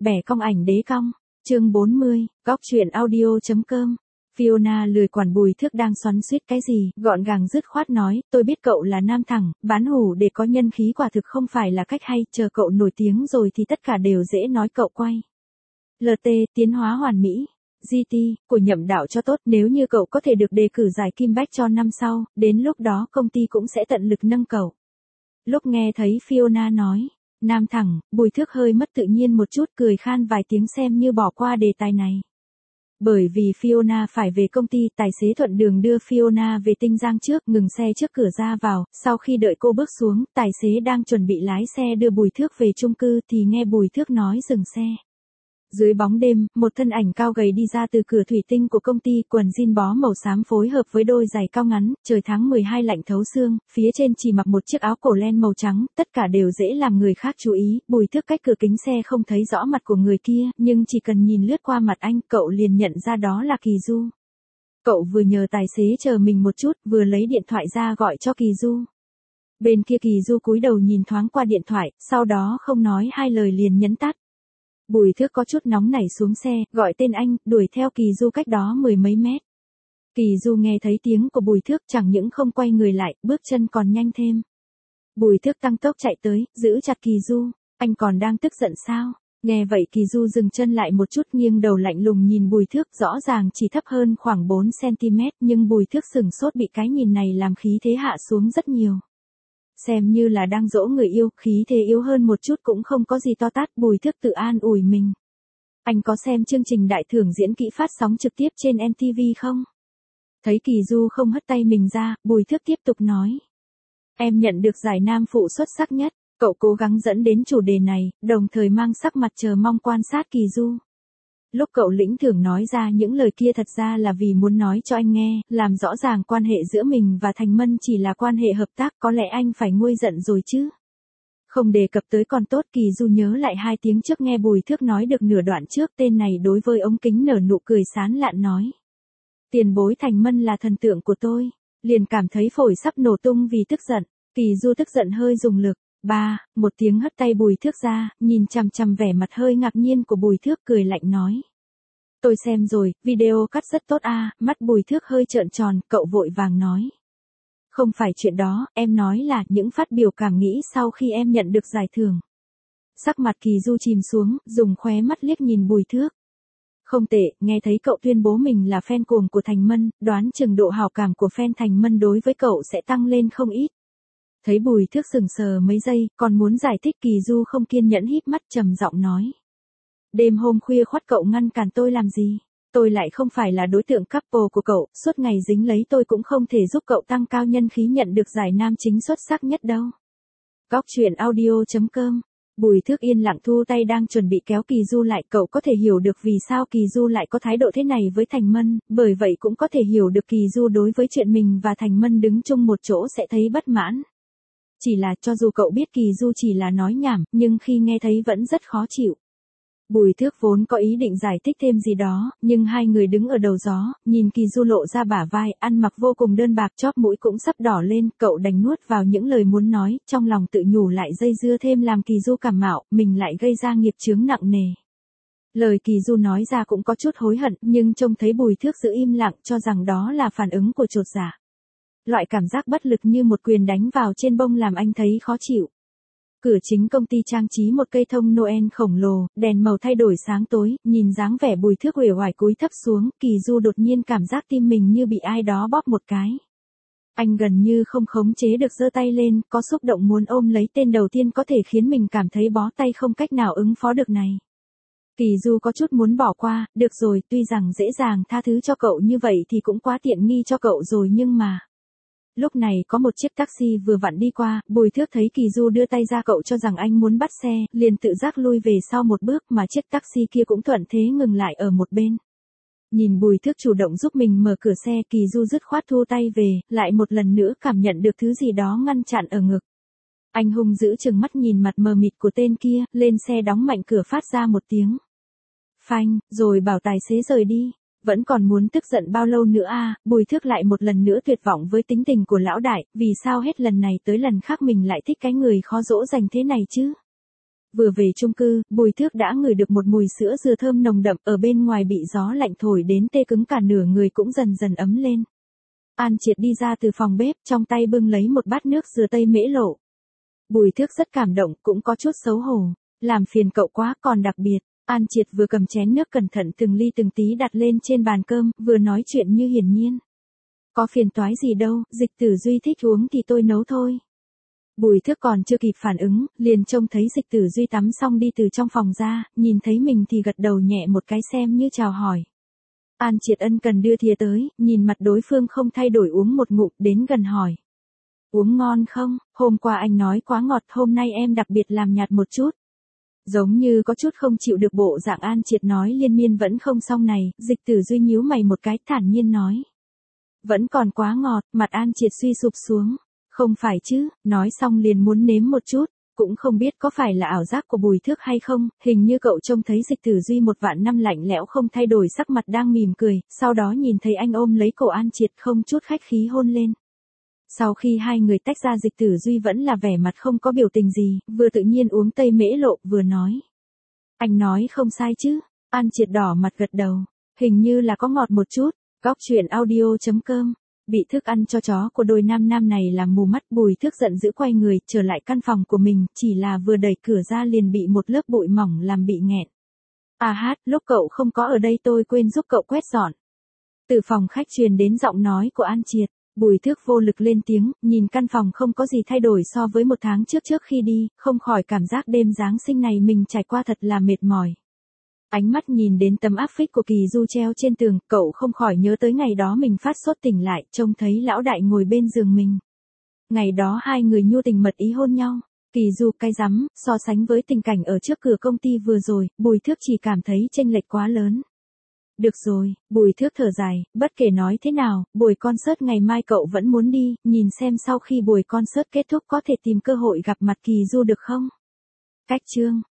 bẻ cong ảnh đế cong. Chương 40, góc truyện audio.com. Fiona lười quản Bùi Thước đang xoắn xuýt cái gì, gọn gàng dứt khoát nói, tôi biết cậu là nam thẳng, bán hủ để có nhân khí quả thực không phải là cách hay, chờ cậu nổi tiếng rồi thì tất cả đều dễ nói cậu quay. LT, tiến hóa hoàn mỹ. GT, của nhậm đạo cho tốt, nếu như cậu có thể được đề cử giải Kim Bách cho năm sau, đến lúc đó công ty cũng sẽ tận lực nâng cậu. Lúc nghe thấy Fiona nói, nam thẳng, Bùi Thước hơi mất tự nhiên một chút, cười khan vài tiếng xem như bỏ qua đề tài này. Bởi vì Fiona phải về công ty, tài xế thuận đường đưa Fiona về Tinh Giang trước, ngừng xe trước cửa ra vào, sau khi đợi cô bước xuống, tài xế đang chuẩn bị lái xe đưa Bùi Thước về chung cư thì nghe Bùi Thước nói dừng xe. Dưới bóng đêm, một thân ảnh cao gầy đi ra từ cửa thủy tinh của công ty, quần jean bó màu xám phối hợp với đôi giày cao ngắn, trời tháng 12 lạnh thấu xương, phía trên chỉ mặc một chiếc áo cổ len màu trắng, tất cả đều dễ làm người khác chú ý. Bùi Thước cách cửa kính xe không thấy rõ mặt của người kia, nhưng chỉ cần nhìn lướt qua mặt anh, cậu liền nhận ra đó là Kỳ Du. Cậu vừa nhờ tài xế chờ mình một chút, vừa lấy điện thoại ra gọi cho Kỳ Du. Bên kia Kỳ Du cúi đầu nhìn thoáng qua điện thoại, sau đó không nói hai lời liền nhấn tắt. Bùi Thước có chút nóng nảy xuống xe, gọi tên anh, đuổi theo Kỳ Du cách đó mười mấy mét. Kỳ Du nghe thấy tiếng của Bùi Thước chẳng những không quay người lại, bước chân còn nhanh thêm. Bùi Thước tăng tốc chạy tới, giữ chặt Kỳ Du, anh còn đang tức giận sao? Nghe vậy Kỳ Du dừng chân lại một chút, nghiêng đầu lạnh lùng nhìn Bùi Thước, rõ ràng chỉ thấp hơn khoảng 4 cm, nhưng Bùi Thước sửng sốt, bị cái nhìn này làm khí thế hạ xuống rất nhiều. Xem như là đang dỗ người yêu, khí thế yếu hơn một chút cũng không có gì to tát. Bùi Thước tự an ủi mình. Anh có xem chương trình đại thưởng diễn kỹ phát sóng trực tiếp trên MTV không? Thấy Kỳ Du không hất tay mình ra, Bùi Thước tiếp tục nói. Em nhận được giải nam phụ xuất sắc nhất. Cậu cố gắng dẫn đến chủ đề này, đồng thời mang sắc mặt chờ mong quan sát Kỳ Du. Lúc cậu lĩnh thưởng nói ra những lời kia thật ra là vì muốn nói cho anh nghe, làm rõ ràng quan hệ giữa mình và Thành Mân chỉ là quan hệ hợp tác, có lẽ anh phải nguôi giận rồi chứ. Không đề cập tới còn tốt. Kỳ Du nhớ lại 2 tiếng trước nghe Bùi Thước nói được nửa đoạn trước, tên này đối với ống kính nở nụ cười sán lạn nói. Tiền bối Thành Mân là thần tượng của tôi, liền cảm thấy phổi sắp nổ tung vì tức giận. Kỳ Du tức giận hơi dùng lực. Một tiếng hất tay Bùi Thước ra, nhìn chằm chằm vẻ mặt hơi ngạc nhiên của Bùi Thước, cười lạnh nói. Tôi xem rồi, video cắt rất tốt à. Mắt Bùi Thước hơi trợn tròn, cậu vội vàng nói. Không phải chuyện đó, em nói là những phát biểu cảm nghĩ sau khi em nhận được giải thưởng. Sắc mặt Kỳ Du chìm xuống, dùng khóe mắt liếc nhìn Bùi Thước. Không tệ, nghe thấy cậu tuyên bố mình là fan cuồng của Thành Mân, đoán chừng độ hảo cảm của fan Thành Mân đối với cậu sẽ tăng lên không ít. Thấy Bùi Thước sững sờ mấy giây, còn muốn giải thích, Kỳ Du không kiên nhẫn híp mắt trầm giọng nói. Đêm hôm khuya khoắt cậu ngăn cản tôi làm gì? Tôi lại không phải là đối tượng couple của cậu, suốt ngày dính lấy tôi cũng không thể giúp cậu tăng cao nhân khí nhận được giải nam chính xuất sắc nhất đâu. Góc truyện audio.com. Bùi Thước yên lặng thu tay đang chuẩn bị kéo Kỳ Du lại, cậu có thể hiểu được vì sao Kỳ Du lại có thái độ thế này với Thành Mân, bởi vậy cũng có thể hiểu được Kỳ Du đối với chuyện mình và Thành Mân đứng chung một chỗ sẽ thấy bất mãn. Chỉ là cho dù cậu biết Kỳ Du chỉ là nói nhảm, nhưng khi nghe thấy vẫn rất khó chịu. Bùi Thước vốn có ý định giải thích thêm gì đó, nhưng hai người đứng ở đầu gió, nhìn Kỳ Du lộ ra bả vai, ăn mặc vô cùng đơn bạc, chóp mũi cũng sắp đỏ lên, cậu đành nuốt vào những lời muốn nói, trong lòng tự nhủ lại dây dưa thêm làm Kỳ Du cảm mạo, mình lại gây ra nghiệp chướng nặng nề. Lời Kỳ Du nói ra cũng có chút hối hận, nhưng trông thấy Bùi Thước giữ im lặng, cho rằng đó là phản ứng của chột dạ. Loại cảm giác bất lực như một quyền đánh vào trên bông làm anh thấy khó chịu. Cửa chính công ty trang trí một cây thông Noel khổng lồ, đèn màu thay đổi sáng tối, nhìn dáng vẻ Bùi Thước uể oải cúi thấp xuống, Kỳ Du đột nhiên cảm giác tim mình như bị ai đó bóp một cái. Anh gần như không khống chế được giơ tay lên, có xúc động muốn ôm lấy tên đầu tiên có thể khiến mình cảm thấy bó tay không cách nào ứng phó được này. Kỳ Du có chút muốn bỏ qua, được rồi, tuy rằng dễ dàng tha thứ cho cậu như vậy thì cũng quá tiện nghi cho cậu rồi nhưng mà. Lúc này có một chiếc taxi vừa vặn đi qua, Bùi Thước thấy Kỳ Du đưa tay ra, cậu cho rằng anh muốn bắt xe, liền tự giác lui về sau một bước, mà chiếc taxi kia cũng thuận thế ngừng lại ở một bên. Nhìn Bùi Thước chủ động giúp mình mở cửa xe, Kỳ Du dứt khoát thu tay về, lại một lần nữa cảm nhận được thứ gì đó ngăn chặn ở ngực. Anh hung dữ trừng mắt nhìn mặt mờ mịt của tên kia, lên xe đóng mạnh cửa phát ra một tiếng phanh, rồi bảo tài xế rời đi. Vẫn còn muốn tức giận bao lâu nữa à? Bùi Thước lại một lần nữa tuyệt vọng với tính tình của lão đại, vì sao hết lần này tới lần khác mình lại thích cái người khó dỗ dành thế này chứ? Vừa về chung cư, Bùi Thước đã ngửi được một mùi sữa dừa thơm nồng đậm, ở bên ngoài bị gió lạnh thổi đến tê cứng cả nửa người cũng dần dần ấm lên. An Triệt đi ra từ phòng bếp, trong tay bưng lấy một bát nước dừa tây mễ lộ. Bùi Thước rất cảm động, cũng có chút xấu hổ. Làm phiền cậu quá, còn đặc biệt. An Triệt vừa cầm chén nước cẩn thận từng ly từng tí đặt lên trên bàn cơm, vừa nói chuyện như hiển nhiên. Có phiền toái gì đâu, Dịch Tử Duy thích uống thì tôi nấu thôi. Bùi Thước còn chưa kịp phản ứng, liền trông thấy Dịch Tử Duy tắm xong đi từ trong phòng ra, nhìn thấy mình thì gật đầu nhẹ một cái xem như chào hỏi. An Triệt ân cần đưa thìa tới, nhìn mặt đối phương không thay đổi uống một ngụm, đến gần hỏi. Uống ngon không? Hôm qua anh nói quá ngọt, hôm nay em đặc biệt làm nhạt một chút. Giống như có chút không chịu được bộ dạng An Triệt nói liên miên vẫn không xong này, Dịch Tử Duy nhíu mày một cái, thản nhiên nói. Vẫn còn quá ngọt, mặt An Triệt suy sụp xuống. Không phải chứ, nói xong liền muốn nếm một chút, cũng không biết có phải là ảo giác của Bùi Thước hay không, hình như cậu trông thấy Dịch Tử Duy một vạn năm lạnh lẽo không thay đổi sắc mặt đang mỉm cười, sau đó nhìn thấy anh ôm lấy cổ An Triệt không chút khách khí hôn lên. Sau khi hai người tách ra, Dịch Tử Duy vẫn là vẻ mặt không có biểu tình gì, vừa tự nhiên uống tây mễ lộ, vừa nói. Anh nói không sai chứ, An Triệt đỏ mặt gật đầu, hình như là có ngọt một chút. Góc truyện audio.com. Bị thức ăn cho chó của đôi nam nam này làm mù mắt, Bùi Thước giận dữ quay người, trở lại căn phòng của mình, chỉ là vừa đẩy cửa ra liền bị một lớp bụi mỏng làm bị nghẹn. À hát, lúc cậu không có ở đây tôi quên giúp cậu quét dọn. Từ phòng khách truyền đến giọng nói của An Triệt, Bùi Thước vô lực lên tiếng, nhìn căn phòng không có gì thay đổi so với một tháng trước khi đi, không khỏi cảm giác đêm Giáng sinh này mình trải qua thật là mệt mỏi. Ánh mắt nhìn đến tấm áp phích của Kỳ Du treo trên tường, cậu không khỏi nhớ tới ngày đó mình phát sốt tỉnh lại, trông thấy lão đại ngồi bên giường mình. Ngày đó hai người nhu tình mật ý hôn nhau. Kỳ Du cay rắm, so sánh với tình cảnh ở trước cửa công ty vừa rồi, Bùi Thước chỉ cảm thấy chênh lệch quá lớn. Được rồi, Bùi Thước thở dài, bất kể nói thế nào, buổi concert ngày mai cậu vẫn muốn đi, nhìn xem sau khi buổi concert kết thúc có thể tìm cơ hội gặp mặt Kỳ Du được không? Cách chương